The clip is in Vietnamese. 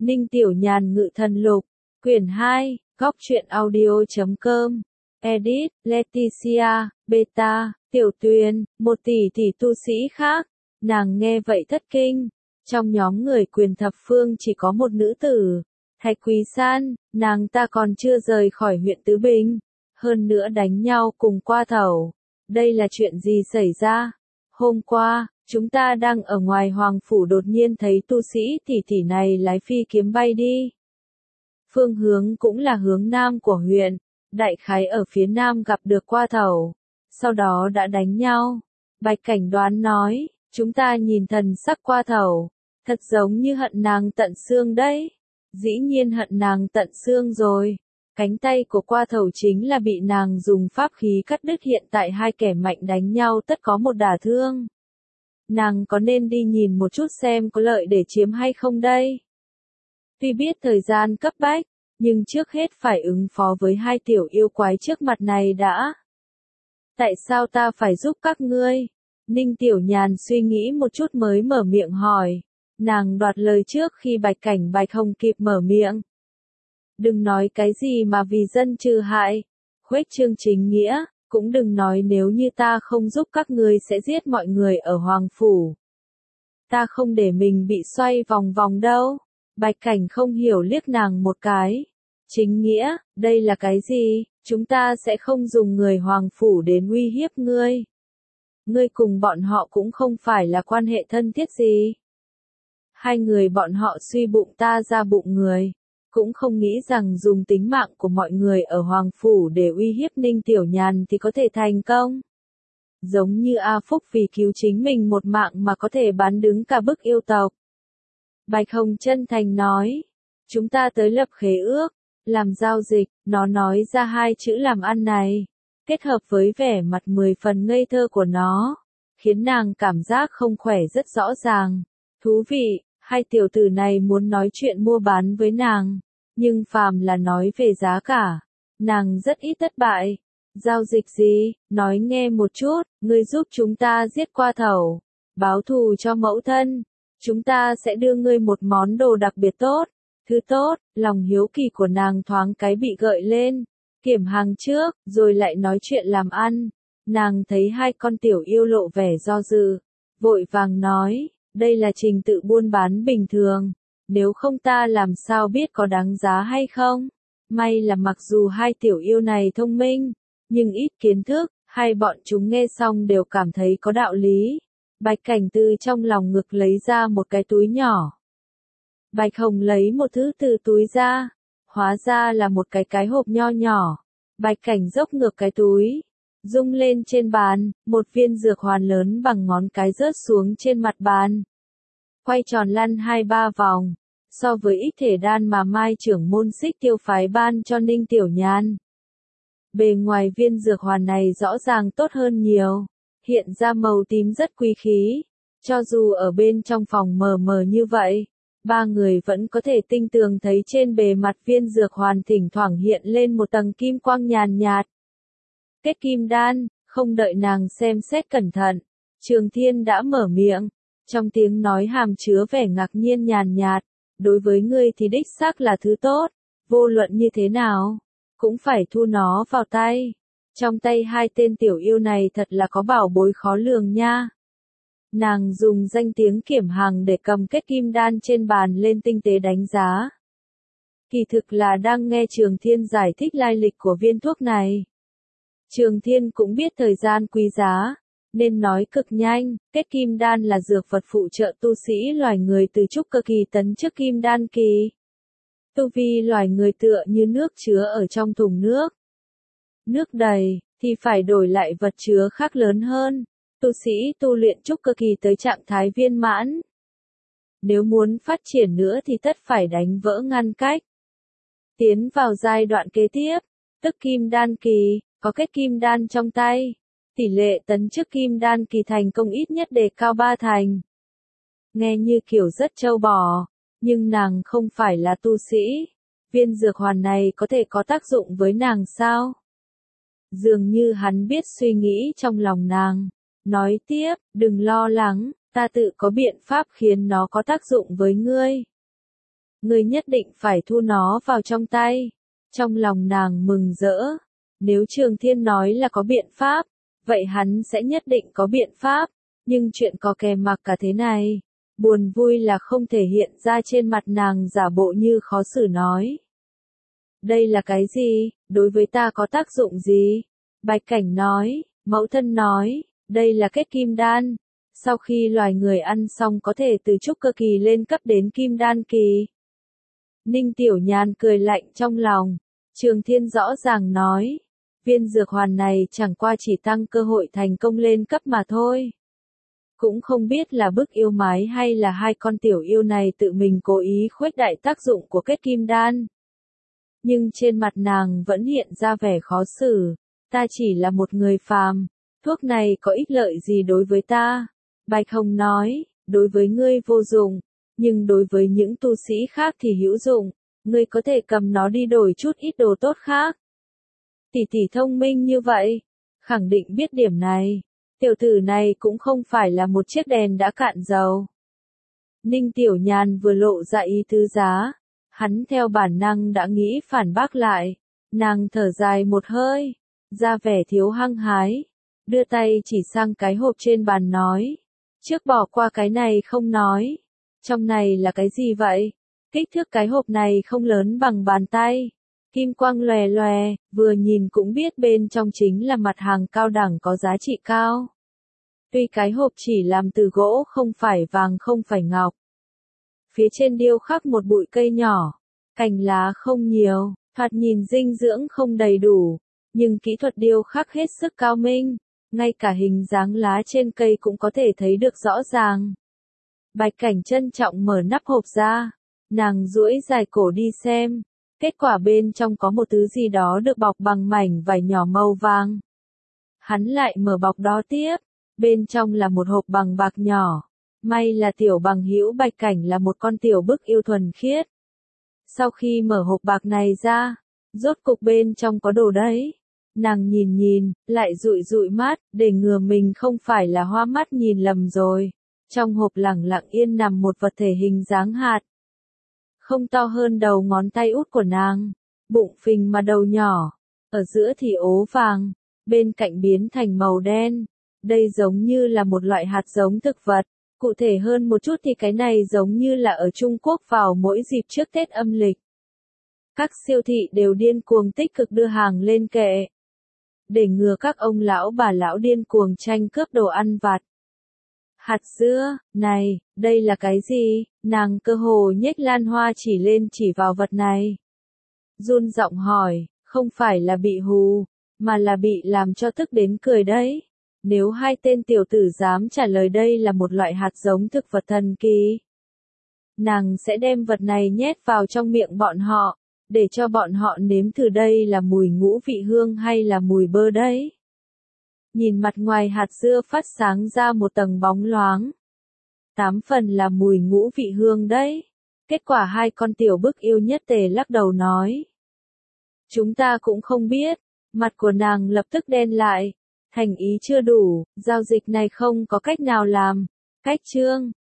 Ninh Tiểu Nhàn Ngự Thần Lục, quyển 2, góc truyện audio.com, edit, Leticia, beta, Tiểu Tuyền, một tỷ tu sĩ khác. Nàng nghe vậy thất kinh, trong nhóm người quyền thập phương chỉ có một nữ tử, Thạch Quý San, nàng ta còn chưa rời khỏi huyện Tứ Bình, hơn nữa đánh nhau cùng Qua Thẩu. Đây là chuyện gì xảy ra? Hôm qua, chúng ta đang ở ngoài Hoàng Phủ đột nhiên thấy tu sĩ tỷ này lái phi kiếm bay đi. Phương hướng cũng là hướng nam của huyện, đại khái ở phía nam gặp được Qua Thẩu, sau đó đã đánh nhau. Bạch Cảnh Đoán nói, chúng ta nhìn thần sắc Qua Thẩu, thật giống như hận nàng tận xương đấy. Dĩ nhiên hận nàng tận xương rồi. Cánh tay của Qua Thẩu chính là bị nàng dùng pháp khí cắt đứt, hiện tại hai kẻ mạnh đánh nhau tất có một đả thương. Nàng có nên đi nhìn một chút xem có lợi để chiếm hay không đây? Tuy biết thời gian cấp bách, nhưng trước hết phải ứng phó với hai tiểu yêu quái trước mặt này đã. Tại sao ta phải giúp các ngươi? Ninh Tiểu Nhàn suy nghĩ một chút mới mở miệng hỏi. Nàng đoạt lời trước khi Bạch Hồng kịp mở miệng. Đừng nói cái gì mà vì dân trừ hại, khuếch trương chính nghĩa, cũng đừng nói nếu như ta không giúp các ngươi sẽ giết mọi người ở Hoàng Phủ. Ta không để mình bị xoay vòng vòng đâu. Bạch Cảnh không hiểu liếc nàng một cái. Chính nghĩa, đây là cái gì? Chúng ta sẽ không dùng người Hoàng Phủ đến uy hiếp ngươi. Ngươi cùng bọn họ cũng không phải là quan hệ thân thiết gì. Hai người bọn họ suy bụng ta ra bụng người, cũng không nghĩ rằng dùng tính mạng của mọi người ở Hoàng Phủ để uy hiếp Ninh Tiểu Nhàn thì có thể thành công. Giống như A Phúc vì cứu chính mình một mạng mà có thể bán đứng cả bức yêu tộc. Bạch Hồng chân thành nói, chúng ta tới lập khế ước, làm giao dịch. Nó nói ra hai chữ làm ăn này, kết hợp với vẻ mặt 10 phần ngây thơ của nó, khiến nàng cảm giác không khỏe rất rõ ràng. Thú vị, hai tiểu tử này muốn nói chuyện mua bán với nàng, nhưng phàm là nói về giá cả, nàng rất ít thất bại. Giao dịch gì? Nói nghe một chút, ngươi giúp chúng ta giết Qua Thẩu, báo thù cho mẫu thân, chúng ta sẽ đưa ngươi một món đồ đặc biệt tốt. Thứ tốt, lòng hiếu kỳ của nàng thoáng cái bị gợi lên, kiểm hàng trước, rồi lại nói chuyện làm ăn. Nàng thấy hai con tiểu yêu lộ vẻ do dự, vội vàng nói, đây là trình tự buôn bán bình thường, nếu không ta làm sao biết có đáng giá hay không. May là mặc dù hai tiểu yêu này thông minh, nhưng ít kiến thức, hai bọn chúng nghe xong đều cảm thấy có đạo lý. Bạch Cảnh từ trong lòng ngực lấy ra một cái túi nhỏ. Bạch Hồng lấy một thứ từ túi ra, hóa ra là một cái hộp nho nhỏ. Bạch Cảnh dốc ngược cái túi, rung lên trên bàn, một viên dược hoàn lớn bằng ngón cái rớt xuống trên mặt bàn. Quay tròn lăn 2-3 vòng, so với ít thể đan mà Mai trưởng môn Xích Tiêu phái ban cho Ninh Tiểu Nhàn. Bề ngoài viên dược hoàn này rõ ràng tốt hơn nhiều, hiện ra màu tím rất quý khí. Cho dù ở bên trong phòng mờ mờ như vậy, ba người vẫn có thể tinh tường thấy trên bề mặt viên dược hoàn thỉnh thoảng hiện lên một tầng kim quang nhàn nhạt. Kết kim đan, không đợi nàng xem xét cẩn thận, Trường Thiên đã mở miệng, trong tiếng nói hàm chứa vẻ ngạc nhiên nhàn nhạt, đối với ngươi thì đích xác là thứ tốt, vô luận như thế nào, cũng phải thu nó vào tay. Trong tay hai tên tiểu yêu này thật là có bảo bối khó lường nha. Nàng dùng danh tiếng kiểm hàng để cầm kết kim đan trên bàn lên tinh tế đánh giá. Kỳ thực là đang nghe Trường Thiên giải thích lai lịch của viên thuốc này. Trường Thiên cũng biết thời gian quý giá, nên nói cực nhanh, kết kim đan là dược vật phụ trợ tu sĩ loài người từ trúc cơ kỳ tấn chức kim đan kỳ. Tu vi loài người tựa như nước chứa ở trong thùng nước. Nước đầy, thì phải đổi lại vật chứa khác lớn hơn. Tu sĩ tu luyện trúc cơ kỳ tới trạng thái viên mãn. Nếu muốn phát triển nữa thì tất phải đánh vỡ ngăn cách. Tiến vào giai đoạn kế tiếp, tức kim đan kỳ, có kết kim đan trong tay. Tỷ lệ tấn chức kim đan kỳ thành công ít nhất đề cao 3 thành. Nghe như kiểu rất trâu bò, nhưng nàng không phải là tu sĩ. Viên dược hoàn này có thể có tác dụng với nàng sao? Dường như hắn biết suy nghĩ trong lòng nàng. Nói tiếp, đừng lo lắng, ta tự có biện pháp khiến nó có tác dụng với ngươi. Ngươi nhất định phải thu nó vào trong tay. Trong lòng nàng mừng rỡ. Nếu Trường Thiên nói là có biện pháp, vậy hắn sẽ nhất định có biện pháp. Nhưng chuyện có kèm mặc cả thế này. Buồn vui là không thể hiện ra trên mặt nàng, giả bộ như khó xử nói. Đây là cái gì, đối với ta có tác dụng gì? Bạch Cảnh nói, mẫu thân nói, đây là kết kim đan. Sau khi loài người ăn xong có thể từ trúc cơ kỳ lên cấp đến kim đan kỳ. Ninh Tiểu Nhàn cười lạnh trong lòng. Trường Thiên rõ ràng nói, viên dược hoàn này chẳng qua chỉ tăng cơ hội thành công lên cấp mà thôi. Cũng không biết là bức yêu mái hay là hai con tiểu yêu này tự mình cố ý khuếch đại tác dụng của kết kim đan. Nhưng trên mặt nàng vẫn hiện ra vẻ khó xử. Ta chỉ là một người phàm, thuốc này có ích lợi gì đối với ta? Bạch Hồng nói, đối với ngươi vô dụng, nhưng đối với những tu sĩ khác thì hữu dụng, ngươi có thể cầm nó đi đổi chút ít đồ tốt khác. Tỷ tỷ thông minh như vậy, khẳng định biết điểm này. Tiểu tử này cũng không phải là một chiếc đèn đã cạn dầu. Ninh Tiểu Nhàn vừa lộ ra ý tứ giá, hắn theo bản năng đã nghĩ phản bác lại. Nàng thở dài một hơi, ra vẻ thiếu hăng hái, đưa tay chỉ sang cái hộp trên bàn nói. Trước bỏ qua cái này không nói. Trong này là cái gì vậy? Kích thước cái hộp này không lớn bằng bàn tay. Kim quang lòe lòe, vừa nhìn cũng biết bên trong chính là mặt hàng cao đẳng có giá trị cao. Tuy cái hộp chỉ làm từ gỗ không phải vàng không phải ngọc. Phía trên điêu khắc một bụi cây nhỏ, cành lá không nhiều, thoạt nhìn dinh dưỡng không đầy đủ, nhưng kỹ thuật điêu khắc hết sức cao minh, ngay cả hình dáng lá trên cây cũng có thể thấy được rõ ràng. Bạch Cảnh trân trọng mở nắp hộp ra, nàng duỗi dài cổ đi xem, kết quả bên trong có một thứ gì đó được bọc bằng mảnh vải nhỏ màu vàng. Hắn lại mở bọc đó tiếp, bên trong là một hộp bằng bạc nhỏ. May là tiểu bằng hữu Bạch Cảnh là một con tiểu bức yêu thuần khiết. Sau khi mở hộp bạc này ra, rốt cục bên trong có đồ đấy. Nàng nhìn nhìn, lại dụi dụi mắt, để ngừa mình không phải là hoa mắt nhìn lầm rồi. Trong hộp lẳng lặng yên nằm một vật thể hình dáng hạt. Không to hơn đầu ngón tay út của nàng, bụng phình mà đầu nhỏ, ở giữa thì ố vàng, bên cạnh biến thành màu đen. Đây giống như là một loại hạt giống thực vật. Cụ thể hơn một chút thì cái này giống như là ở Trung Quốc vào mỗi dịp trước Tết âm lịch. Các siêu thị đều điên cuồng tích cực đưa hàng lên kệ. Để ngừa các ông lão bà lão điên cuồng tranh cướp đồ ăn vặt. Hạt dưa, này, đây là cái gì? Nàng cơ hồ nhếch lan hoa chỉ lên chỉ vào vật này. Run giọng hỏi, không phải là bị hù, mà là bị làm cho tức đến cười đấy. Nếu hai tên tiểu tử dám trả lời đây là một loại hạt giống thực vật thần kỳ, nàng sẽ đem vật này nhét vào trong miệng bọn họ, để cho bọn họ nếm thử đây là mùi ngũ vị hương hay là mùi bơ đấy. Nhìn mặt ngoài hạt dưa phát sáng ra một tầng bóng loáng. 8 phần là mùi ngũ vị hương đấy. Kết quả hai con tiểu bức yêu nhất tề lắc đầu nói. Chúng ta cũng không biết. Mặt của nàng lập tức đen lại. Thành ý chưa đủ, giao dịch này không có cách nào làm. Cách chương